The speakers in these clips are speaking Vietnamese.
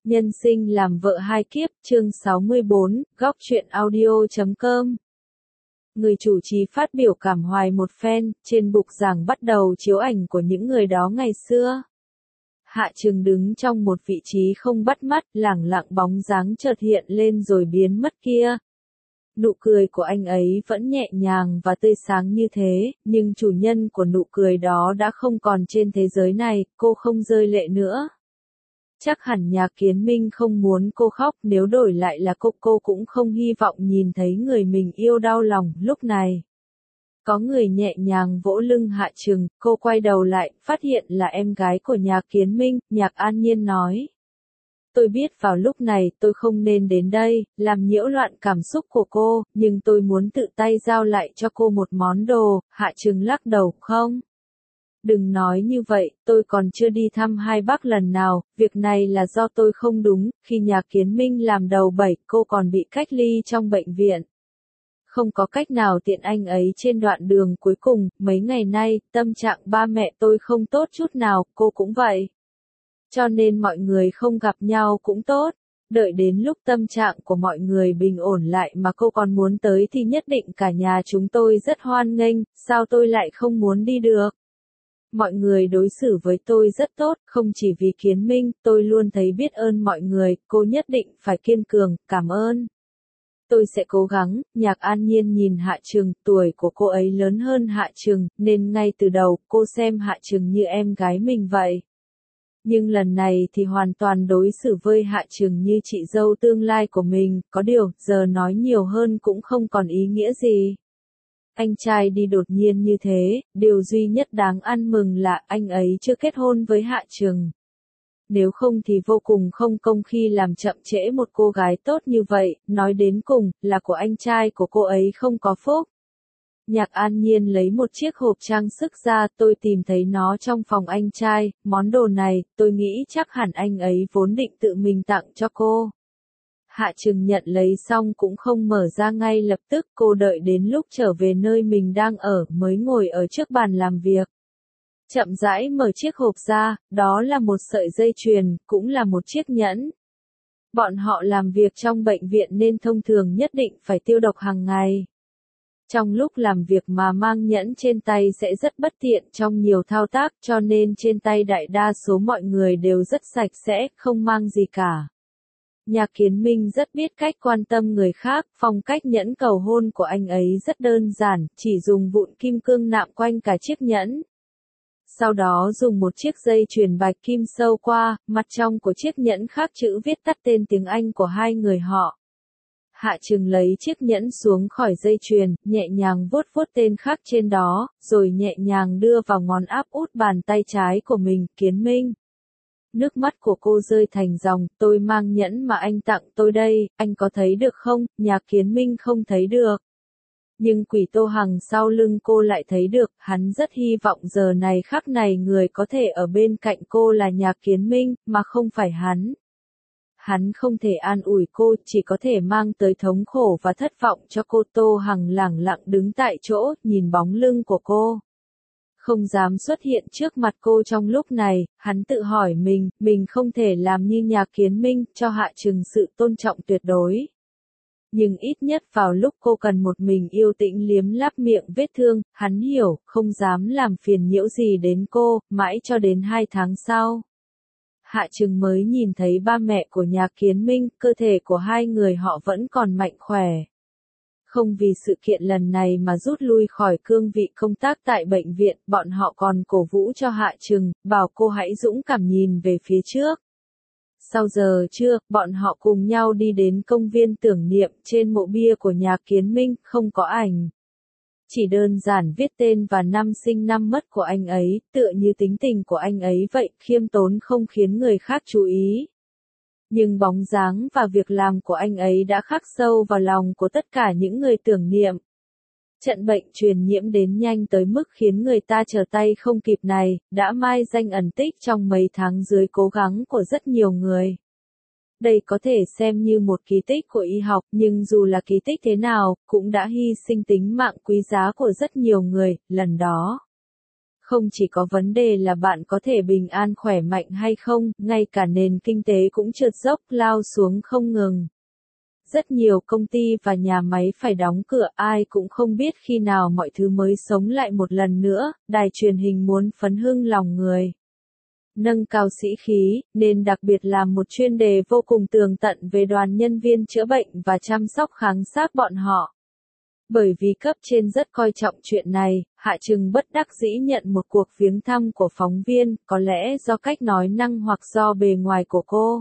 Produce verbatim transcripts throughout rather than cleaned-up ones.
Nhân sinh làm vợ hai kiếp, chương sáu mươi bốn, góc truyện audio chấm com. Người chủ trì phát biểu cảm hoài một phen, trên bục giảng bắt đầu chiếu ảnh của những người đó ngày xưa. Hạ Trừng đứng trong một vị trí không bắt mắt, lẳng lặng bóng dáng chợt hiện lên rồi biến mất kia. Nụ cười của anh ấy vẫn nhẹ nhàng và tươi sáng như thế, nhưng chủ nhân của nụ cười đó đã không còn trên thế giới này, cô không rơi lệ nữa. Chắc hẳn Nhạc Kiến Minh không muốn cô khóc, nếu đổi lại là cô cô cũng không hy vọng nhìn thấy người mình yêu đau lòng. Lúc này, có người nhẹ nhàng vỗ lưng Hạ Trừng, cô quay đầu lại, phát hiện là em gái của Nhạc Kiến Minh. Nhạc An Nhiên nói: Tôi biết vào lúc này tôi không nên đến đây, làm nhiễu loạn cảm xúc của cô, nhưng tôi muốn tự tay giao lại cho cô một món đồ. Hạ Trừng lắc đầu: Không. Đừng nói như vậy, tôi còn chưa đi thăm hai bác lần nào, việc này là do tôi không đúng. Khi Nhạc Kiến Minh làm đầu bảy, cô còn bị cách ly trong bệnh viện. Không có cách nào tiện anh ấy trên đoạn đường cuối cùng. Mấy ngày nay, tâm trạng ba mẹ tôi không tốt chút nào, cô cũng vậy. Cho nên mọi người không gặp nhau cũng tốt. Đợi đến lúc tâm trạng của mọi người bình ổn lại mà cô còn muốn tới thì nhất định cả nhà chúng tôi rất hoan nghênh, sao tôi lại không muốn đi được? Mọi người đối xử với tôi rất tốt, không chỉ vì Kiến Minh, tôi luôn thấy biết ơn mọi người, cô nhất định phải kiên cường, cảm ơn. Tôi sẽ cố gắng. Nhạc An Nhiên nhìn Hạ Trừng, tuổi của cô ấy lớn hơn Hạ Trừng, nên ngay từ đầu, cô xem Hạ Trừng như em gái mình vậy. Nhưng lần này thì hoàn toàn đối xử với Hạ Trừng như chị dâu tương lai của mình, có điều, giờ nói nhiều hơn cũng không còn ý nghĩa gì. Anh trai đi đột nhiên như thế, điều duy nhất đáng ăn mừng là anh ấy chưa kết hôn với Hạ Trừng. Nếu không thì vô cùng không công khi làm chậm trễ một cô gái tốt như vậy, nói đến cùng, là của anh trai của cô ấy không có phúc. Nhạc An Nhiên lấy một chiếc hộp trang sức ra, tôi tìm thấy nó trong phòng anh trai, món đồ này, tôi nghĩ chắc hẳn anh ấy vốn định tự mình tặng cho cô. Hạ Trừng nhận lấy xong cũng không mở ra ngay lập tức, cô đợi đến lúc trở về nơi mình đang ở mới ngồi ở trước bàn làm việc. Chậm rãi mở chiếc hộp ra, đó là một sợi dây chuyền, cũng là một chiếc nhẫn. Bọn họ làm việc trong bệnh viện nên thông thường nhất định phải tiêu độc hàng ngày. Trong lúc làm việc mà mang nhẫn trên tay sẽ rất bất tiện trong nhiều thao tác, cho nên trên tay đại đa số mọi người đều rất sạch sẽ, không mang gì cả. Nhạc Kiến Minh rất biết cách quan tâm người khác, phong cách nhẫn cầu hôn của anh ấy rất đơn giản, chỉ dùng vụn kim cương nạm quanh cả chiếc nhẫn. Sau đó dùng một chiếc dây chuyền bạch kim sâu qua, mặt trong của chiếc nhẫn khắc chữ viết tắt tên tiếng Anh của hai người họ. Hạ Trừng lấy chiếc nhẫn xuống khỏi dây chuyền, nhẹ nhàng vuốt vuốt tên khắc trên đó, rồi nhẹ nhàng đưa vào ngón áp út bàn tay trái của mình. Kiến Minh. Nước mắt của cô rơi thành dòng, tôi mang nhẫn mà anh tặng tôi đây, anh có thấy được không? Nhạc Kiến Minh không thấy được. Nhưng Quỷ Tô Hằng sau lưng cô lại thấy được, hắn rất hy vọng giờ này khắc này người có thể ở bên cạnh cô là Nhạc Kiến Minh, mà không phải hắn. Hắn không thể an ủi cô, chỉ có thể mang tới thống khổ và thất vọng cho cô. Tô Hằng lẳng lặng đứng tại chỗ, nhìn bóng lưng của cô. Không dám xuất hiện trước mặt cô trong lúc này, hắn tự hỏi mình, mình không thể làm như Nhạc Kiến Minh, cho Hạ Trừng sự tôn trọng tuyệt đối. Nhưng ít nhất vào lúc cô cần một mình yêu tĩnh liếm láp miệng vết thương, hắn hiểu, không dám làm phiền nhiễu gì đến cô, mãi cho đến hai tháng sau. Hạ Trừng mới nhìn thấy ba mẹ của Nhạc Kiến Minh, cơ thể của hai người họ vẫn còn mạnh khỏe. Không vì sự kiện lần này mà rút lui khỏi cương vị công tác tại bệnh viện, bọn họ còn cổ vũ cho Hạ Trừng, bảo cô hãy dũng cảm nhìn về phía trước. Sau giờ trưa, bọn họ cùng nhau đi đến công viên tưởng niệm, trên mộ bia của Nhạc Kiến Minh, không có ảnh. Chỉ đơn giản viết tên và năm sinh năm mất của anh ấy, tựa như tính tình của anh ấy vậy, khiêm tốn không khiến người khác chú ý. Nhưng bóng dáng và việc làm của anh ấy đã khắc sâu vào lòng của tất cả những người tưởng niệm. Trận bệnh truyền nhiễm đến nhanh tới mức khiến người ta trở tay không kịp này, đã mai danh ẩn tích trong mấy tháng dưới cố gắng của rất nhiều người. Đây có thể xem như một kỳ tích của y học, nhưng dù là kỳ tích thế nào, cũng đã hy sinh tính mạng quý giá của rất nhiều người, lần đó. Không chỉ có vấn đề là bạn có thể bình an khỏe mạnh hay không, ngay cả nền kinh tế cũng trượt dốc lao xuống không ngừng. Rất nhiều công ty và nhà máy phải đóng cửa, ai cũng không biết khi nào mọi thứ mới sống lại một lần nữa, đài truyền hình muốn phấn hưng lòng người. Nâng cao sĩ khí, nên đặc biệt làm một chuyên đề vô cùng tường tận về đoàn nhân viên chữa bệnh và chăm sóc kháng xác bọn họ. Bởi vì cấp trên rất coi trọng chuyện này, Hạ Trừng bất đắc dĩ nhận một cuộc viếng thăm của phóng viên, có lẽ do cách nói năng hoặc do bề ngoài của cô.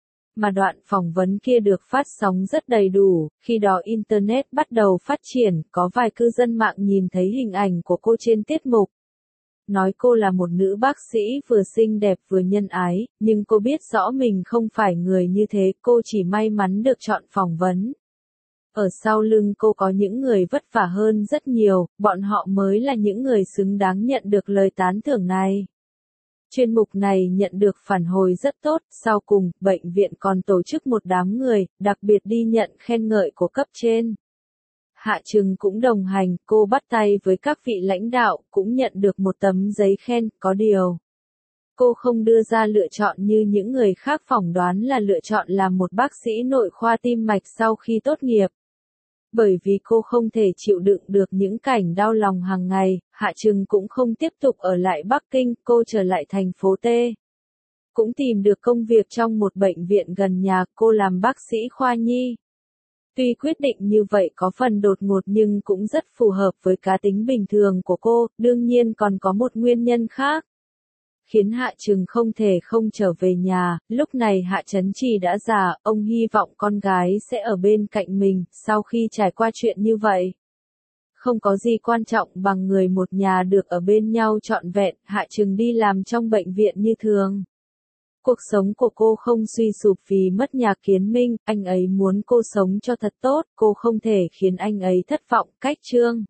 Mà đoạn phỏng vấn kia được phát sóng rất đầy đủ, khi đó Internet bắt đầu phát triển, có vài cư dân mạng nhìn thấy hình ảnh của cô trên tiết mục. Nói cô là một nữ bác sĩ vừa xinh đẹp vừa nhân ái, nhưng cô biết rõ mình không phải người như thế, cô chỉ may mắn được chọn phỏng vấn. Ở sau lưng cô có những người vất vả hơn rất nhiều, bọn họ mới là những người xứng đáng nhận được lời tán thưởng này. Chuyên mục này nhận được phản hồi rất tốt, sau cùng, bệnh viện còn tổ chức một đám người, đặc biệt đi nhận khen ngợi của cấp trên. Hạ Trừng cũng đồng hành, cô bắt tay với các vị lãnh đạo, cũng nhận được một tấm giấy khen, có điều. Cô không đưa ra lựa chọn như những người khác phỏng đoán là lựa chọn làm một bác sĩ nội khoa tim mạch sau khi tốt nghiệp. Bởi vì cô không thể chịu đựng được những cảnh đau lòng hàng ngày, Hạ Trừng cũng không tiếp tục ở lại Bắc Kinh, cô trở lại thành phố T. Cũng tìm được công việc trong một bệnh viện gần nhà, cô làm bác sĩ khoa nhi. Tuy quyết định như vậy có phần đột ngột nhưng cũng rất phù hợp với cá tính bình thường của cô, đương nhiên còn có một nguyên nhân khác. Khiến Hạ Trừng không thể không trở về nhà, lúc này Hạ Chấn Trì đã già, ông hy vọng con gái sẽ ở bên cạnh mình, sau khi trải qua chuyện như vậy. Không có gì quan trọng bằng người một nhà được ở bên nhau trọn vẹn, Hạ Trừng đi làm trong bệnh viện như thường. Cuộc sống của cô không suy sụp vì mất nhà Kiến Minh, anh ấy muốn cô sống cho thật tốt, cô không thể khiến anh ấy thất vọng, cách Trương.